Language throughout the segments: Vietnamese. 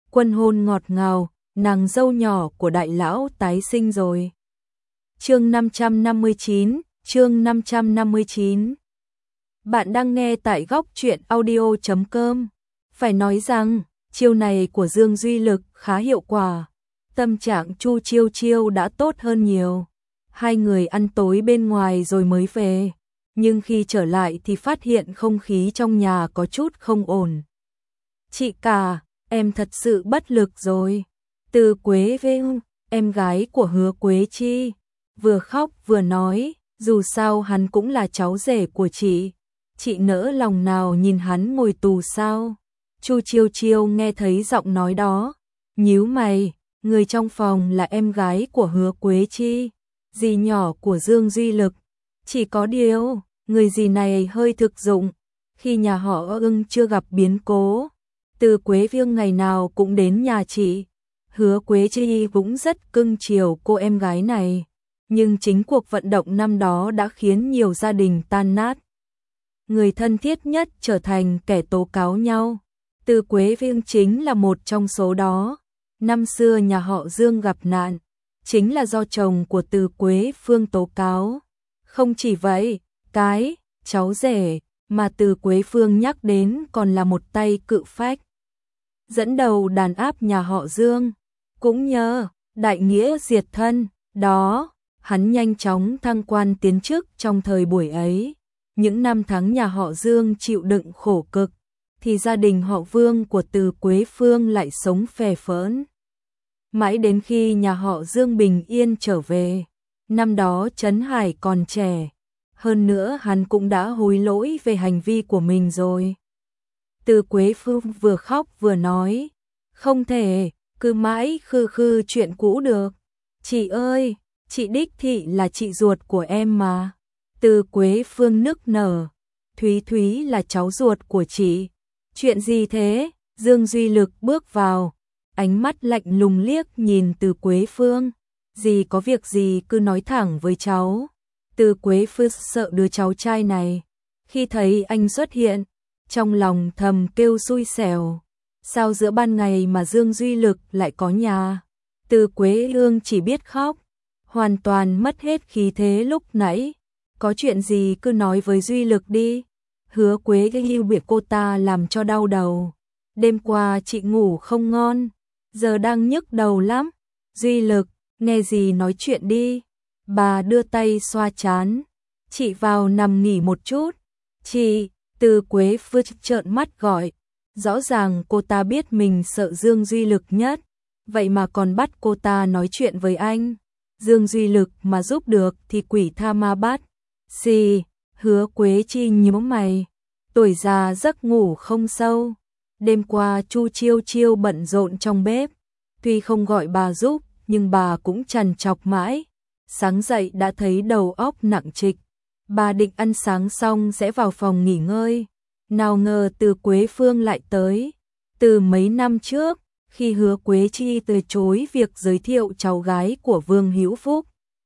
Quân hôn ngọt ngào, nàng dâu nhỏ của đại lão tái sinh rồi. Chương 559, chương 559. Bạn đang nghe tại góc truyện audio.com. Phải nói rằng, chiêu này của Dương Duy Lực khá hiệu quả. Tâm trạng Chu Chiêu Chiêu đã tốt hơn nhiều. Hai người ăn tối bên ngoài rồi mới về. Nhưng khi trở lại thì phát hiện không khí trong nhà có chút không ổn. Chị cả, em thật sự bất lực rồi. Từ Quế Vinh, em gái của Hứa Quế Chi, vừa khóc vừa nói, dù sao hắn cũng là cháu rể của chị nỡ lòng nào nhìn hắn ngồi tù sao? Chu Chiêu Chiêu nghe thấy giọng nói đó, nhíu mày, người trong phòng là em gái của Hứa Quế Chi, dì nhỏ của Dương Duy Lực. Chỉ có điều, người dì này hơi thực dụng, khi nhà họ Ưng chưa gặp biến cố, Từ Quế Viêng ngày nào cũng đến nhà chị. Hứa Quế Chi cũng rất cưng chiều cô em gái này, nhưng chính cuộc vận động năm đó đã khiến nhiều gia đình tan nát. Người thân thiết nhất trở thành kẻ tố cáo nhau. Từ Quế Viêng chính là một trong số đó. Năm xưa nhà họ Dương gặp nạn, chính là do chồng của Từ Quế Phương tố cáo. Không chỉ vậy, cái cháu rể mà Từ Quế Phương nhắc đến còn là một tay cự phách, dẫn đầu đàn áp nhà họ Dương. Cũng nhờ đại nghĩa diệt thân đó, hắn nhanh chóng thăng quan tiến chức trong thời buổi ấy. Những năm tháng nhà họ Dương chịu đựng khổ cực, thì gia đình họ Vương của Từ Quế Phương lại sống phè phỡn. Mãi đến khi nhà họ Dương bình yên trở về, năm đó Trấn Hải còn trẻ, hơn nữa hắn cũng đã hối lỗi về hành vi của mình rồi. Từ Quế Phương vừa khóc vừa nói, không thể cứ mãi khư khư chuyện cũ được. Chị ơi, chị đích thị là chị ruột của em mà. Từ Quế Phương nức nở, Thúy Thúy là cháu ruột của chị. Chuyện gì thế? Dương Duy Lực bước vào, ánh mắt lạnh lùng liếc nhìn Từ Quế Phương. Dì có việc gì cứ nói thẳng với cháu. Từ Quế Phương sợ đứa cháu trai này. Khi thấy anh xuất hiện, trong lòng thầm kêu xui xẻo. Sao giữa ban ngày mà Dương Duy Lực lại có nhà? Từ Quế Hương chỉ biết khóc, hoàn toàn mất hết khí thế lúc nãy. Có chuyện gì cứ nói với Duy Lực đi. Hứa Quế Hưu bị cô ta làm cho đau đầu. Đêm qua chị ngủ không ngon, giờ đang nhức đầu lắm. Duy Lực, nghe gì nói chuyện đi. Bà đưa tay xoa trán. Chị vào nằm nghỉ một chút. Chị, Từ Quế Phương trợn mắt gọi. Rõ ràng cô ta biết mình sợ Dương Duy Lực nhất, vậy mà còn bắt cô ta nói chuyện với anh. Dương Duy Lực mà giúp được thì quỷ tha ma bắt. Xì, Hứa Quế Chi nhíu mày, tuổi già giấc ngủ không sâu. Đêm qua Chu Chiêu Chiêu bận rộn trong bếp, tuy không gọi bà giúp nhưng bà cũng trằn trọc mãi. Sáng dậy đã thấy đầu óc nặng trịch. Bà định ăn sáng xong sẽ vào phòng nghỉ ngơi. Nào ngờ Từ Quế Phương lại tới. Từ mấy năm trước, khi Hứa Quế Chi từ chối việc giới thiệu cháu gái của Vương Hữu Phúc,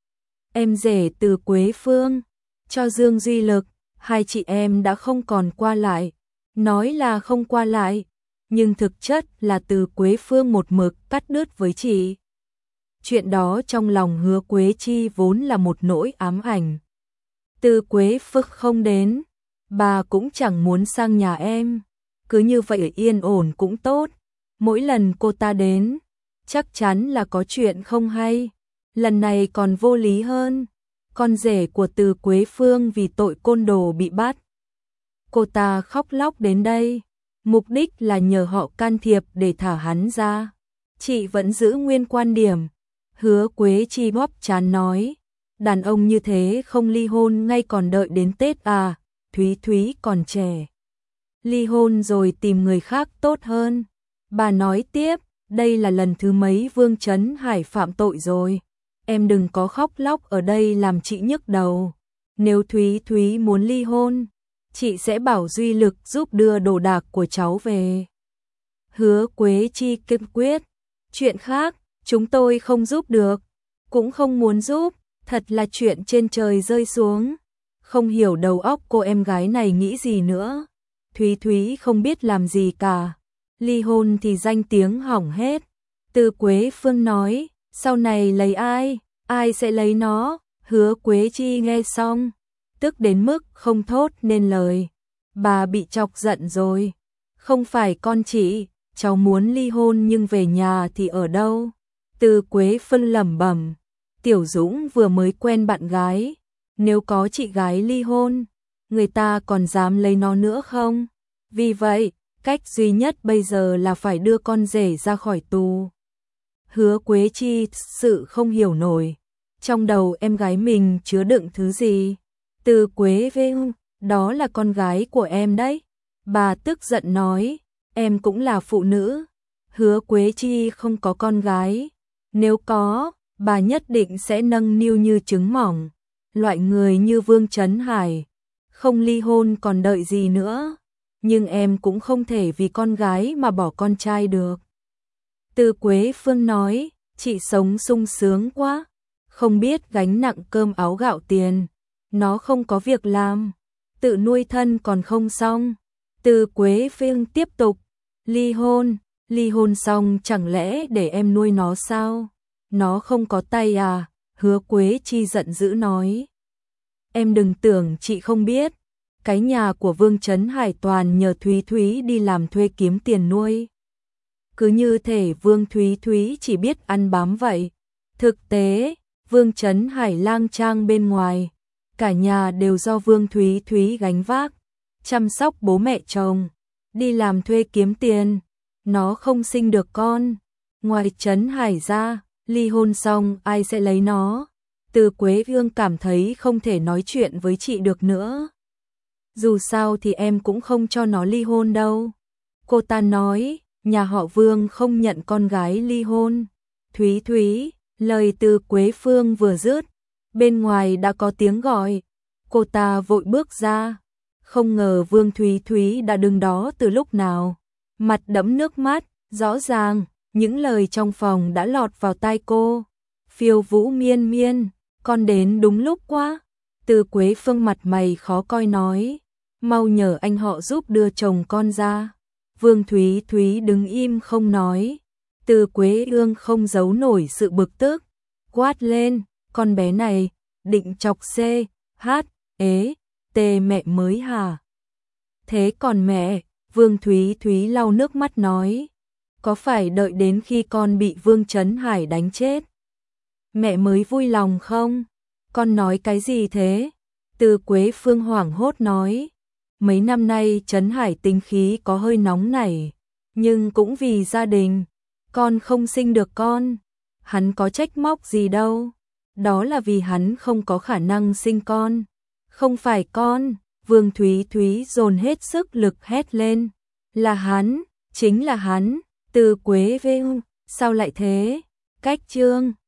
em rể Từ Quế Phương, cho Dương Duy Lực, hai chị em đã không còn qua lại. Nói là không qua lại, nhưng thực chất là Từ Quế Phương một mực cắt đứt với chị. Chuyện đó trong lòng Hứa Quế Chi vốn là một nỗi ám ảnh. Từ Quế Phương không đến, bà cũng chẳng muốn sang nhà em. Cứ như vậy yên ổn cũng tốt. Mỗi lần cô ta đến, chắc chắn là có chuyện không hay. Lần này còn vô lý hơn. Con rể của Từ Quế Phương vì tội côn đồ bị bắt. Cô ta khóc lóc đến đây, mục đích là nhờ họ can thiệp để thả hắn ra. Chị vẫn giữ nguyên quan điểm. Hứa Quế Chi bóp trán nói, đàn ông như thế không ly hôn ngay còn đợi đến Tết à? Thúy Thúy còn trẻ, ly hôn rồi tìm người khác tốt hơn. Bà nói tiếp, đây là lần thứ mấy Vương Trấn Hải phạm tội rồi. Em đừng có khóc lóc ở đây làm chị nhức đầu. Nếu Thúy Thúy muốn ly hôn, chị sẽ bảo Duy Lực giúp đưa đồ đạc của cháu về. Hứa Quế Chi kiên quyết, chuyện khác chúng tôi không giúp được, cũng không muốn giúp, thật là chuyện trên trời rơi xuống. Không hiểu đầu óc cô em gái này nghĩ gì nữa. Thúy Thúy không biết làm gì cả. ly hôn thì danh tiếng hỏng hết. Từ Quế Phương nói, sau này lấy ai, ai sẽ lấy nó, Hứa Quế Chi nghe xong, tức đến mức không thốt nên lời. Bà bị chọc giận rồi, không phải con chị, cháu muốn ly hôn nhưng về nhà thì ở đâu? Từ Quế Phương lẩm bẩm, Tiểu Dũng vừa mới quen bạn gái, nếu có chị gái ly hôn, người ta còn dám lấy nó nữa không? Vì vậy, cách duy nhất bây giờ là phải đưa con rể ra khỏi tù. Hứa Quế Chi sự không hiểu nổi, trong đầu em gái mình chứa đựng thứ gì? Từ Quế Vinh, đó là con gái của em đấy. Bà tức giận nói, em cũng là phụ nữ. Hứa Quế Chi không có con gái. Nếu có, bà nhất định sẽ nâng niu như trứng mỏng. Loại người như Vương Chấn Hải, không ly hôn còn đợi gì nữa. Nhưng em cũng không thể vì con gái mà bỏ con trai được. Từ Quế Phương nói, chị sống sung sướng quá, không biết gánh nặng cơm áo gạo tiền. Nó không có việc làm, tự nuôi thân còn không xong. Từ Quế Phương tiếp tục, ly hôn xong chẳng lẽ để em nuôi nó sao? Nó không có tay à? Hứa Quế Chi giận dữ nói. Em đừng tưởng chị không biết, cái nhà của Vương Chấn Hải toàn nhờ Thúy Thúy đi làm thuê kiếm tiền nuôi. Cứ như thể Vương Thúy Thúy chỉ biết ăn bám vậy. Thực tế, Vương Chấn Hải lang trang bên ngoài, cả nhà đều do Vương Thúy Thúy gánh vác, chăm sóc bố mẹ chồng, đi làm thuê kiếm tiền. Nó không sinh được con, ngoài Chấn Hải ra, ly hôn xong ai sẽ lấy nó? Từ Quế Vương cảm thấy không thể nói chuyện với chị được nữa. Dù sao thì em cũng không cho nó ly hôn đâu. Cô ta nói, nhà họ Vương không nhận con gái ly hôn. Thúy Thúy, lời Từ Quế Phương vừa dứt, bên ngoài đã có tiếng gọi. Cô ta vội bước ra, không ngờ Vương Thúy Thúy đã đứng đó từ lúc nào. Mặt đẫm nước mắt, rõ ràng, những lời trong phòng đã lọt vào tai cô. Phiêu Vũ Miên Miên, con đến đúng lúc quá. Từ Quế Phương mặt mày khó coi nói, mau nhờ anh họ giúp đưa chồng con ra. Vương Thúy Thúy đứng im không nói. Từ Quế Ương không giấu nổi sự bực tức, quát lên, con bé này, định chọc C.H.E.T mẹ mới hả? Thế còn mẹ, Vương Thúy Thúy lau nước mắt nói, có phải đợi đến khi con bị Vương Chấn Hải đánh chết, mẹ mới vui lòng không? Con nói cái gì thế? Từ Quế Phương hoảng hốt nói, mấy năm nay Chấn Hải tính khí có hơi nóng nảy, nhưng cũng vì gia đình, con không sinh được con. Hắn có trách móc gì đâu, đó là vì hắn không có khả năng sinh con. Không phải con, Vương Thúy Thúy dồn hết sức lực hét lên, là hắn, chính là hắn. Từ Quế Vinh, sao lại thế? Cách chương